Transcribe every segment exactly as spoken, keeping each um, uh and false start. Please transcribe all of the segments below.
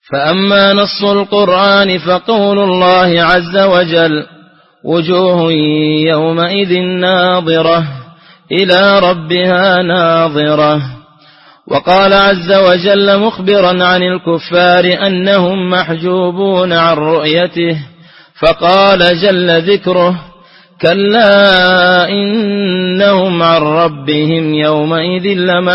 فأما نص القرآن فقول الله عز وجل: وجوه يومئذ ناظرة إلى ربها ناظرة. وقال عز وجل مخبرا عن الكفار أنهم محجوبون عن رؤيته فقال جل ذكره: كلا إنهم عن ربهم يومئذ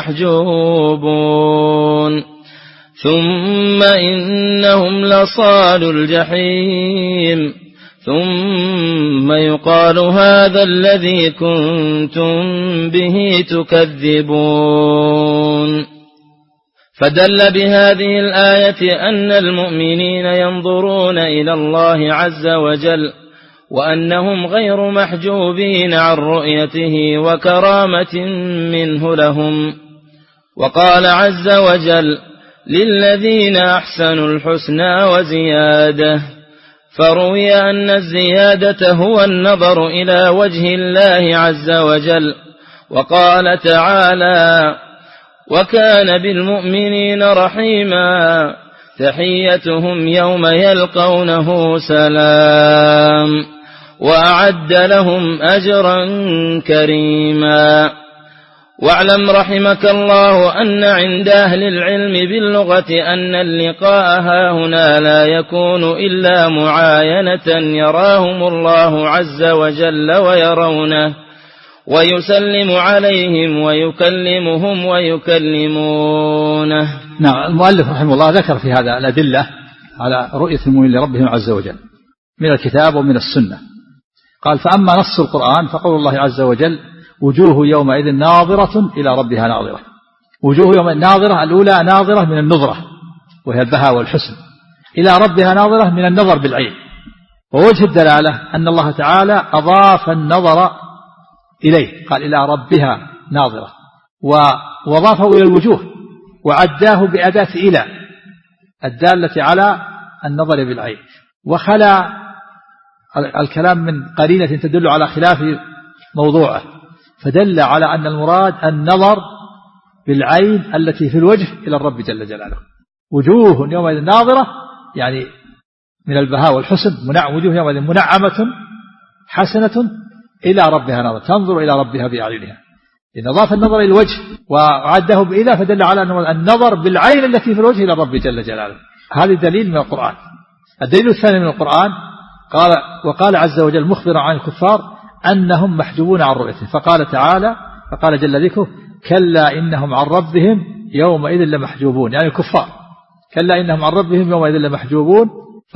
لمحجوبون ثم إنهم لصالوا الجحيم ثم يقال هذا الذي كنتم به تكذبون. فدل بهذه الآية أن المؤمنين ينظرون إلى الله عز وجل وأنهم غير محجوبين عن رؤيته وكرامة منه لهم. وقال عز وجل: للذين أحسنوا الحسنى وزيادة. فروي أن الزيادة هو النظر إلى وجه الله عز وجل. وقال تعالى: وكان بالمؤمنين رحيما تحيتهم يوم يلقونه سلام وأعد لهم أجرا كريما. واعلم رحمك الله أن عند أهل العلم باللغة أن اللقاء هاهنا لا يكون إلا معاينة يراهم الله عز وجل ويرونه ويسلم عليهم ويكلمهم ويكلمونه. نعم. المؤلف رحمه الله ذكر في هذا الأدلة على رؤية المؤمنين لربهم عز وجل من الكتاب ومن السنة. قال: فأما نص القرآن فقول الله عز وجل: وجوه يومئذ ناظرة إلى ربها ناظرة. وجوه يوم ناظرة، الأولى ناظرة من النظرة وهي البهاء والحسن، إلى ربها ناظرة من النظر بالعين. ووجه الدلالة أن الله تعالى أضاف النظر إليه، قال: إلى ربها ناظرة، ووضافه إلى الوجوه وعداه بأداة إلى الدالة على النظر بالعين، وخلى الكلام من قرينة تدل على خلاف موضوعه، فدل على أن المراد النظر بالعين التي في الوجه إلى الرب جل جلاله. وجوه يومئذ ناظرة يعني من البهاء والحسن، وجوه يومئذ منعمة حسنة إلى ربها ناظرة، تنظر إلى ربها بأعينها. إن أضاف النظر إلى الوجه وعده بإلى فدل على أن النظر بالعين التي في الوجه إلى الرب جل جلاله. هذا دليل من القرآن. الدليل الثاني من القرآن قال: وقال عز وجل مخبرا عن الكفار أنهم محجوبون عن رؤيته، فقال تعالى فقال جل ذكره: كلا إنهم عن ربهم يومئذ لمحجوبون، يعني الكفار. كلا إنهم عن ربهم يومئذ لمحجوبون،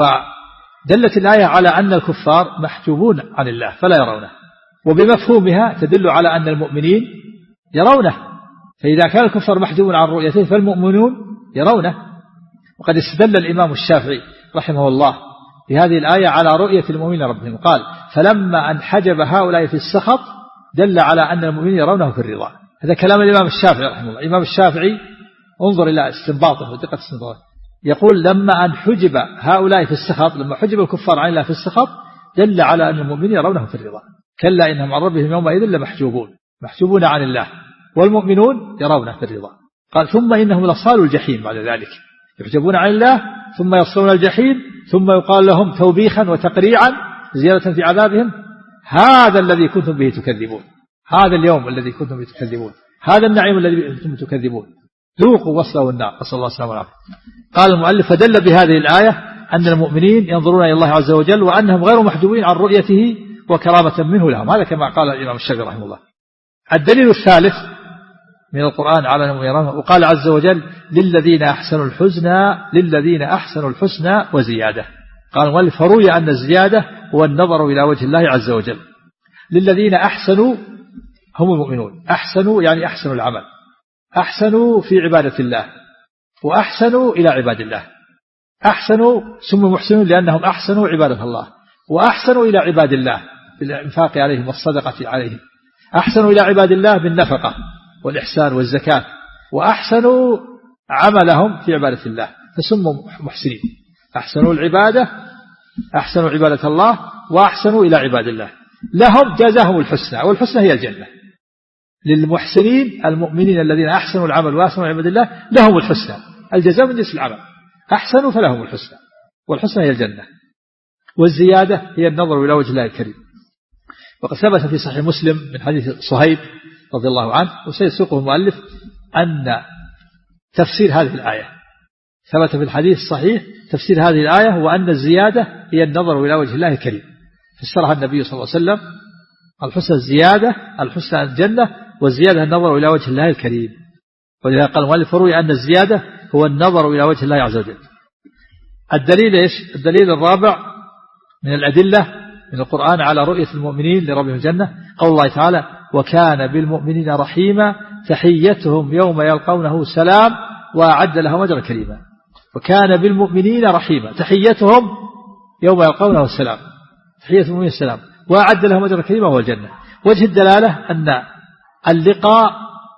فدلت الآية على أن الكفار محجوبون عن الله فلا يرونه، وبمفهومها تدل على أن المؤمنين يرونه. فإذا كان الكفار محجوبون عن رؤيته فالمؤمنون يرونه. وقد استدل الإمام الشافعي رحمه الله بهذه الآية على رؤية المؤمنين ربهم، قال: فلما أنحجب هؤلاء في السخط دل على أن المؤمنين يرونه في الرضا. هذا كلام الإمام الشافعي رحمه الله. الإمام الشافعي انظر إلى استنباطه ودقة استنباطه، يقول: لما أنحجب هؤلاء في السخط، لما حجب الكفار عن الله في السخط دل على أن المؤمنين يرونه في الرضا. كلا إنهم عن ربهم يومئذ لمحجوبون، محجوبون عن الله، والمؤمنون يرونه في الرضا. قال: ثم إنهم لصالوا الجحيم بعد ذلك، يحجبون عن الله ثم يصلون الجحيم، ثم يقال لهم توبيخا وتقريعا زيادة في عذابهم: هذا الذي كنتم به تكذبون، هذا اليوم الذي كنتم به تكذبون، هذا النعيم الذي كنتم تكذبون، ذوقوا وصلوا النار، نسأل الله السلامة والعافية. قال المؤلف: فدل بهذه الآية أن المؤمنين ينظرون إلى الله عز وجل وأنهم غير محجوبين عن رؤيته وكرامة منه لهم. هذا كما قال الإمام الشافعي رحمه الله. الدليل الثالث من القرآن على المؤمنين، وقال عز وجل: للذين أحسنوا الحسنى للذين أحسنوا الحسنى وزيادة. قال المؤلف: فروي أن الزيادة هو النظر إلى وجه الله عز وجل. للذين أحسنوا هم المؤمنون، أحسنوا يعني أحسنوا العمل، أحسنوا في عبادة الله، وأحسنوا إلى عباد الله. أحسنوا سموا محسنون لأنهم أحسنوا عبادة الله، وأحسنوا إلى عباد الله بالإنفاق عليهم والصدقة عليهم. أحسنوا إلى عباد الله بالنفقة والإحسان والزكاة، وأحسنوا عملهم في عبادة الله فسموا محسنين. أحسنوا العبادة، أحسنوا عبادة الله، وأحسنوا إلى عباد الله. لهم جزاهم الحسنى، والحسنى هي الجنة. للمحسنين المؤمنين الذين أحسنوا العمل وأحسنوا عباد الله لهم الحسنى، الجزاء من جنس العمل. أحسنوا فلهم الحسنى، والحسنى هي الجنة، والزيادة هي النظر إلى وجه الله الكريم. وقد ثبت في صحيح مسلم من حديث صهيب رضي الله عنه وسيسوقه المؤلف أن تفسير هذه الآية ثبت في الحديث الصحيح تفسير هذه الآية وأن الزيادة هي النظر إلى وجه الله الكريم، فسرها النبي صلى الله عليه وسلم الحسنى الزيادة الحسنى الجنة، والزيادة النظر إلى وجه الله الكريم. ولذا قال المؤلف روي أن الزيادة هو النظر إلى وجه الله عز وجل. الدليل إيش؟ الدليل الرابع من الأدلة من القرآن على رؤية المؤمنين لربهم الجنة قول الله تعالى وكان بالمؤمنين رحيما تحيتهم يوم يلقونه سلام وأعد لهم أجرا كريما. وكان بالمؤمنين رحيما تحيتهم يوم يلقونه السلام، تحية المؤمنين السلام وأعد لهم أجرا كريما وهو الجنة. وجه الدلالة أن اللقاء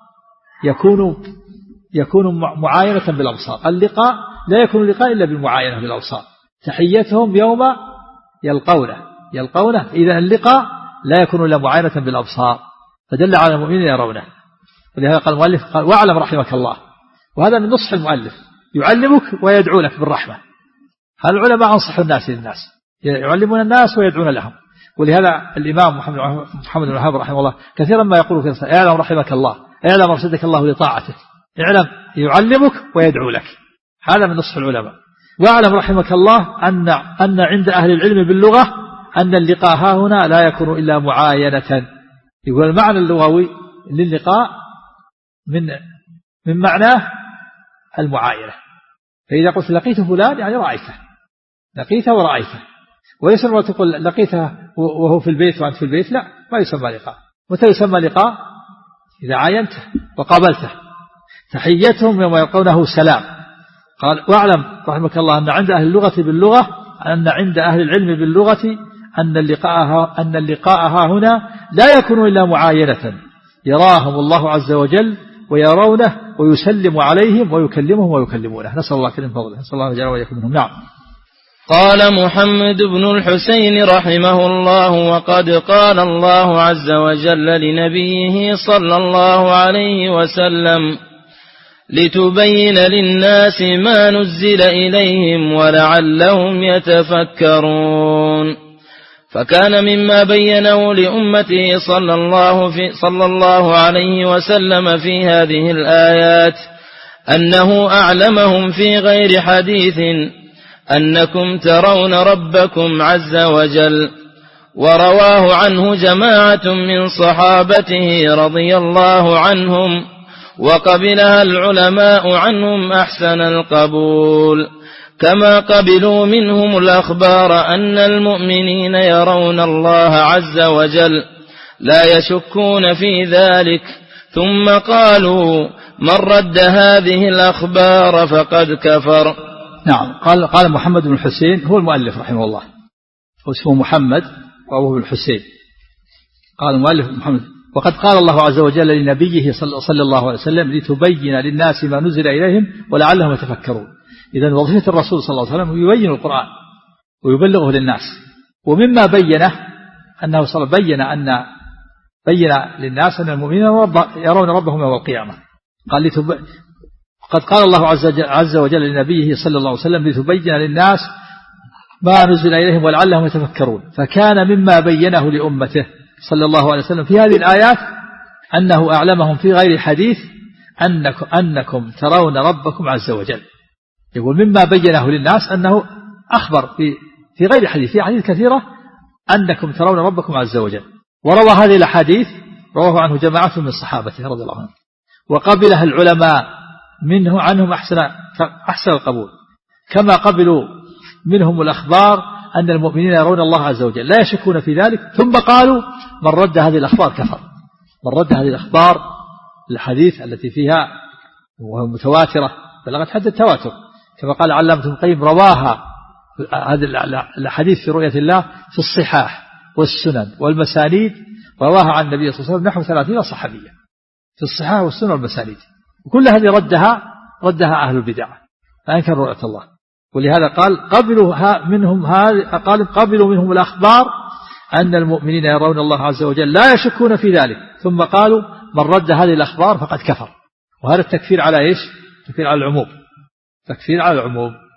يكون يكون معاينة بالأبصار، اللقاء لا يكون اللقاء إلا بالمعاينة بالأبصار. تحيتهم يوم يلقونه يلقونه إذا اللقاء لا يكون إلا معاينة بالأبصار، فدل على المؤمنين يرونه. ولهذا قال المؤلف قال واعلم رحمك الله، وهذا من نصح المؤلف يعلمك ويدعو لك بالرحمة. هذا العلماء أنصح الناس للناس، يعلمون الناس ويدعون لهم. ولهذا الإمام محمد محمد بن الوهاب رحمه الله كثيرا ما يقول في اعلم رحمك الله، اعلم أرشدك الله لطاعته، اعلم يعلمك ويدعو لك، هذا من نصح العلماء. واعلم رحمك الله أن أن عند أهل العلم باللغة أن اللقاء ها هنا لا يكون إلا معاينة. يقول المعنى اللغوي للقاء من من معناه المعاينة، فإذا قلت لقيت فلان يعني رأيته، لقيته ورأيته. وليس ما تقول لقيته وهو في البيت وأنت في البيت، لا، ما يسمى لقاء. متى يسمى لقاء؟ إذا عاينته وقابلته. تحيتهم يوم يلقونه سلام. قال واعلم رحمك الله أن عند أهل اللغة باللغة أن عند أهل العلم باللغة أن اللقاء أن اللقاء ها هنا لا يكون إلا معاينة، يراهم الله عز وجل ويرونه ويسلم عليهم ويكلمهم ويكلمونه. نسأل الله كريم فضله، نسأل الله جل وعلا منهم. نعم. قال محمد بن الحسين رحمه الله وقد قال الله عز وجل لنبيه صلى الله عليه وسلم لتبين للناس ما نزل إليهم ولعلهم يتفكرون. فكان مما بينه لأمته صلى الله, في صلى الله عليه وسلم في هذه الآيات أنه أعلمهم في غير حديث أنكم ترون ربكم عز وجل. ورواه عنه جماعة من صحابته رضي الله عنهم، وقبلها العلماء عنهم أحسن القبول، كما قبلوا منهم الأخبار أن المؤمنين يرون الله عز وجل لا يشكون في ذلك. ثم قالوا من رد هذه الأخبار فقد كفر. نعم. قال قال محمد بن الحسين هو المؤلف رحمه الله، واسمه محمد وهو الحسين. قال المؤلف محمد وقد قال الله عز وجل لنبيه صلى الله عليه وسلم لتبين للناس ما نزل إليهم ولعلهم يتفكرون. إذن وظيفة الرسول صلى الله عليه وسلم يبين القرآن ويبلغه للناس. ومما بينه أنه صلى الله بين أن بين للناس أن المؤمنين يرون ربهم يوم القيامة. قال لتب... قد قال الله عز وجل لنبيه صلى الله عليه وسلم لتبين للناس ما نزل إليهم ولعلهم يتفكرون. فكان مما بينه لأمته صلى الله عليه وسلم في هذه الآيات أنه أعلمهم في غير حديث أنكم, أنكم ترون ربكم عز وجل. يقول مما بينه للناس أنه أخبر في, في غير حديث، في حديث كثيرة أنكم ترون ربكم عز وجل. وروى هذه الأحاديث رواه عنه جماعة من صحابته رضي الله عنهم، وقبلها العلماء منه عنهم أحسن, أحسن القبول، كما قبلوا منهم الأخبار أن المؤمنين يرون الله عز وجل لا يشكون في ذلك. ثم قالوا من رد هذه الأخبار كفر. من رد هذه الأخبار الحديث التي فيها وهي متواترة بلغت حد التواتر، كما قال علامة ابن القيم رواها هذه الحديث في رؤية الله في الصحاح والسنن والمسانيد، رواها عن النبي صلى الله عليه وسلم نحو ثلاثين صحابية في الصحاح والسنن والمسانيد، وكل هذه ردها ردها أهل البدع فأنكر رؤية الله. ولهذا قال قبلوا منهم هذه قال قبلوا منهم الأخبار أن المؤمنين يرون الله عز وجل لا يشكون في ذلك. ثم قالوا من رد هذه الأخبار فقد كفر. وهذا التكفير على إيش؟ تكفير على العموم، تكفير على العموم.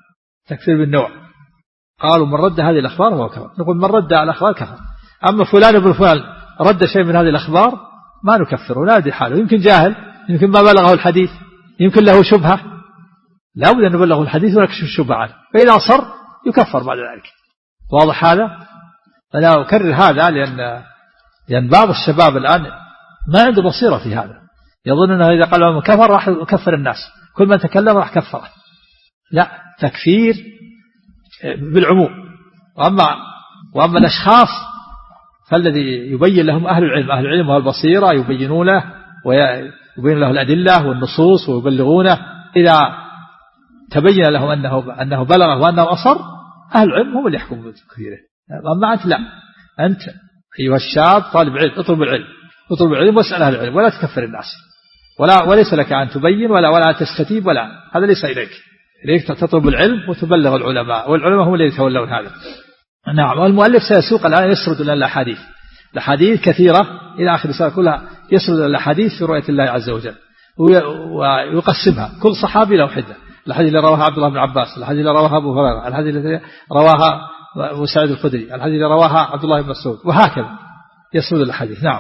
تكفير بالنوع. قالوا من رد هذه الأخبار هو كفر، نقول من رد الأخبار كفر. أما فلان ابن فلان رد شيء من هذه الأخبار ما نكفره، لا دي حاله، يمكن جاهل، يمكن ما بلغه الحديث، يمكن له شبهة، لا بد أن نبلغه الحديث ونكشف الشبهة عنه، فإذا صر يكفر بعد ذلك. واضح هذا؟ أنا أكرر هذا لأن لأن بعض الشباب الآن ما عنده بصيرة في هذا، يظن أنه إذا قال لهم كفر راح يكفر الناس، كل من تكلم راح كفره. لا، تكفير بالعموم. وأما وأما الأشخاص فالذي يبين لهم أهل العلم، أهل العلم والبصيرة يبينون له ويبين له الأدلة والنصوص ويبلغونه، إذا تبين لهم أنه أنه بلغه وأنه أصر، أهل العلم هم اللي يحكمون بتكفيره. أما أنت لا، أنت أيها الشاب طالب علم اطلب العلم، اطلب العلم واسأل أهل العلم، ولا تكفر الناس، ولا وليس لك أن تبين ولا ولا تستتيب، ولا هذا ليس إليك، إليك تطلب العلم وتبلغ العلماء، والعلماء هم الذين يتولون هذا. نعم. والمؤلف سيسوق الآن يسرد لنا الأحاديث، الأحاديث كثيرة إلى آخر الرسالة كلها يسرد الأحاديث في رؤية الله عز وجل ويقسمها، كل صحابي له حدة، الحديث اللي رواها عبد الله بن عباس، الحديث اللي رواها أبو هريرة، الحديث اللي رواها سعيد الخدري، الحديث اللي رواها عبد الله بن مسعود، وهكذا يسرد الحديث. نعم.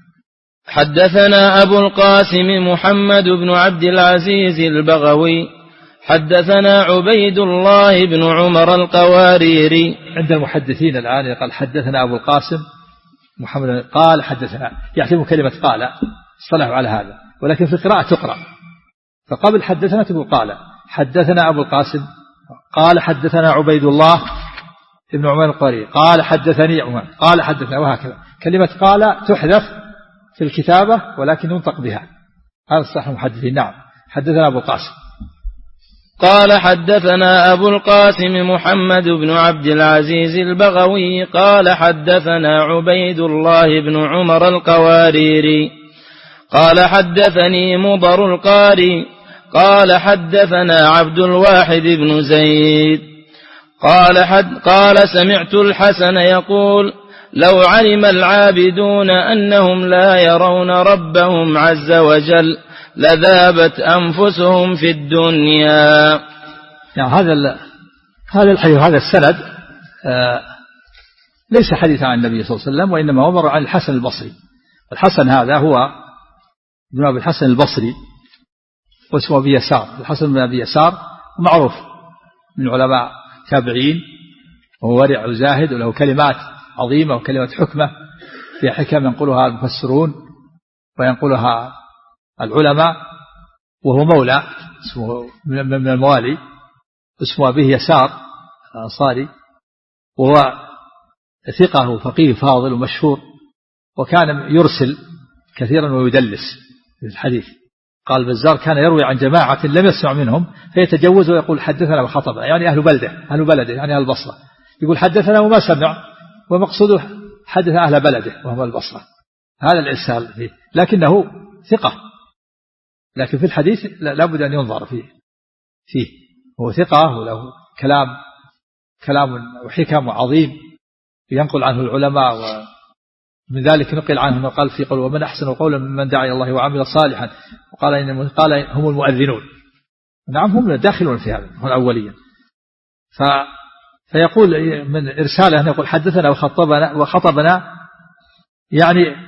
حدثنا أبو القاسم محمد بن عبد العزيز البغوي حدثنا عبيد الله بن عمر القواريري. عند المحدثين الآن قال حدثنا أبو القاسم محمد قال حدثنا، يعتبر كلمة قال، اصطلحوا على هذا، ولكن في القراءة تقرأ، فقبل حدثنا تقول قال حدثنا أبو القاسم، قال حدثنا عبيد الله ابن عمر القواريري، قال حدثني عمر، قال حدثنا، وهكذا. كلمة قال تحذف في الكتابة ولكن ينطق بها، هذا صح المحدثين. نعم. حدثنا أبو القاسم قال حدثنا أبو القاسم محمد بن عبد العزيز البغوي قال حدثنا عبيد الله بن عمر القواريري قال حدثني مضر القاري قال حدثنا عبد الواحد بن زيد قال, حد قال سمعت الحسن يقول لو علم العابدون أنهم لا يرون ربهم عز وجل لذابت أنفسهم في الدنيا. يعني هذا هذا الحديث هذا السند آه ليس حديثا عن النبي صلى الله عليه وسلم، وإنما هو مر عن الحسن البصري. الحسن هذا هو ابن أبي الحسن البصري واسمه أبي يسار، الحسن بن أبي يسار معروف من علماء تابعين، وهو ورع وزاهد وله كلمات عظيمة وكلمة حكمة في حكم ينقلها المفسرون وينقلها العلماء، وهو مولى اسمه من الموالي اسمه أبي يسار الأنصاري، وهو ثقة وفقيه فاضل ومشهور، وكان يرسل كثيرا ويدلس في الحديث. قال البزار كان يروي عن جماعة لم يسمع منهم فيتجوز ويقول حدثنا وخطبنا، يعني أهل بلده أهل بلده يعني أهل البصرة، يقول حدثنا وما سمع، ومقصوده حدث أهل بلده وهم البصرة، هذا الإرسال فيه، لكنه ثقة، لكن في الحديث لا بد أن ينظر فيه فيه هو ثقة وله كلام كلام وحكم عظيم ينقل عنه العلماء، ومن ذلك نقل عنه أنه قال في قول ومن أحسن قولا ممن دعا إلى الله وعمل صالحا، وقال إن قال هم المؤذنون. نعم هم داخلون في هذا هم الأولين. ف فيقول من إرساله أن يقول حدثنا وخطبنا وخطبنا، يعني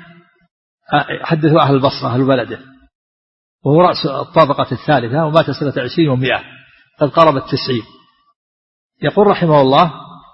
حدثوا أهل البصرة أهل بلده، وهو رأس الطابقة الثالثة ومات سنة عشرين ومئة قد قرب التسعين. يقول رحمه الله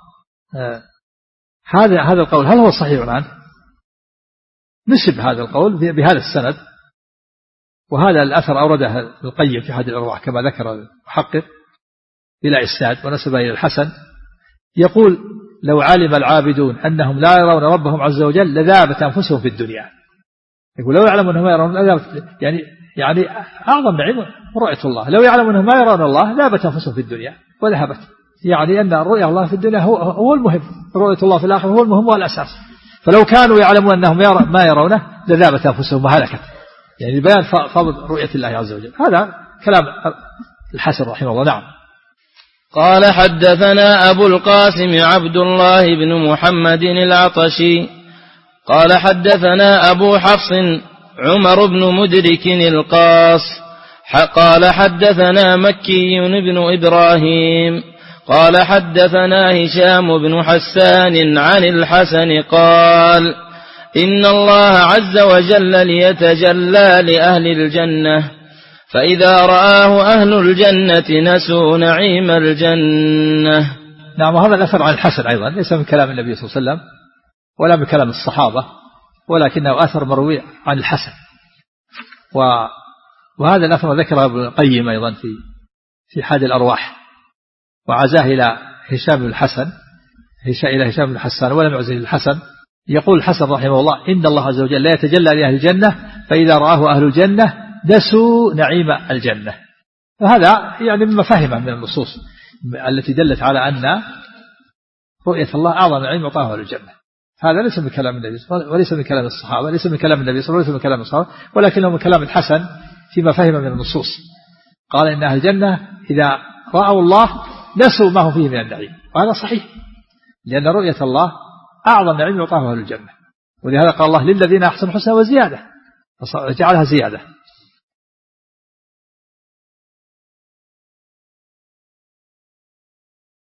هذا هذا القول هل هو صحيح عنه؟ نسب هذا القول بهذا السند، وهذا الأثر أورده القيم في حديث الأرواح كما ذكر المحقق إلى إسناد ونسب إلى الحسن. يقول لو علم العابدون أنهم لا يرون ربهم عز وجل لذابت أنفسهم في الدنيا. يقول لو يعلمون أنهم ما يرون لذابت، يعني يعني أعظم نعيم رؤية الله، لو يعلمون أنهم ما يرون الله ذابت أنفسهم في الدنيا وذهبت، يعني أن رؤية الله في الدنيا هو, هو المهم، رؤية الله في الآخرة هو المهم والأساس، فلو كانوا يعلمون أنهم ما يرونه لذابت أنفسهم وهلكت، يعني بيان فضل رؤية الله عز وجل. هذا كلام الحسن رحمه الله. نعم. قال حدثنا أبو القاسم عبد الله بن محمد العطشي قال حدثنا أبو حفص عمر بن مدرك القاص قال حدثنا مكي بن إبراهيم قال حدثنا هشام بن حسان عن الحسن قال إن الله عز وجل ليتجلى لأهل الجنة فإذا رآه أهل الجنة نسوا نعيم الجنة. نعم. وهذا الأثر عن الحسن أيضا ليس من كلام النبي صلى الله عليه وسلم ولا من كلام الصحابة، ولكنه أثر مروي عن الحسن. وهذا الأثر ذكره ابن القيم أيضا في في حاد الأرواح، وعزاه إلى هشام بن الحسن إلى هشام بن حسان ولم يعزه الحسن. يقول الحسن رحمه الله إن الله عز وجل لا يتجلى لأهل الجنة فإذا رآه أهل الجنة نسوا نعيم الجنة. وهذا يعني مما فهمه من النصوص التي دلت على أن رؤية الله أعظم نعيم يعطاه أهل الجنة. هذا ليس من كلام النبي وليس من كلام الصحابة، ليس من كلام النبي صلى الله عليه وسلم، وليس من كلام الصحابة، ولكنه من كلام الحسن فيما فهم من النصوص. قال إن أهل الجنة إذا رأوا الله نسوا ما هو فيه من النعيم، وهذا صحيح لأن رؤية الله أعظم نعيم يعطاه أهل الجنة. ولهذا قال الله للذين أحسنوا الحسنى وزيادة، جعلها زيادة.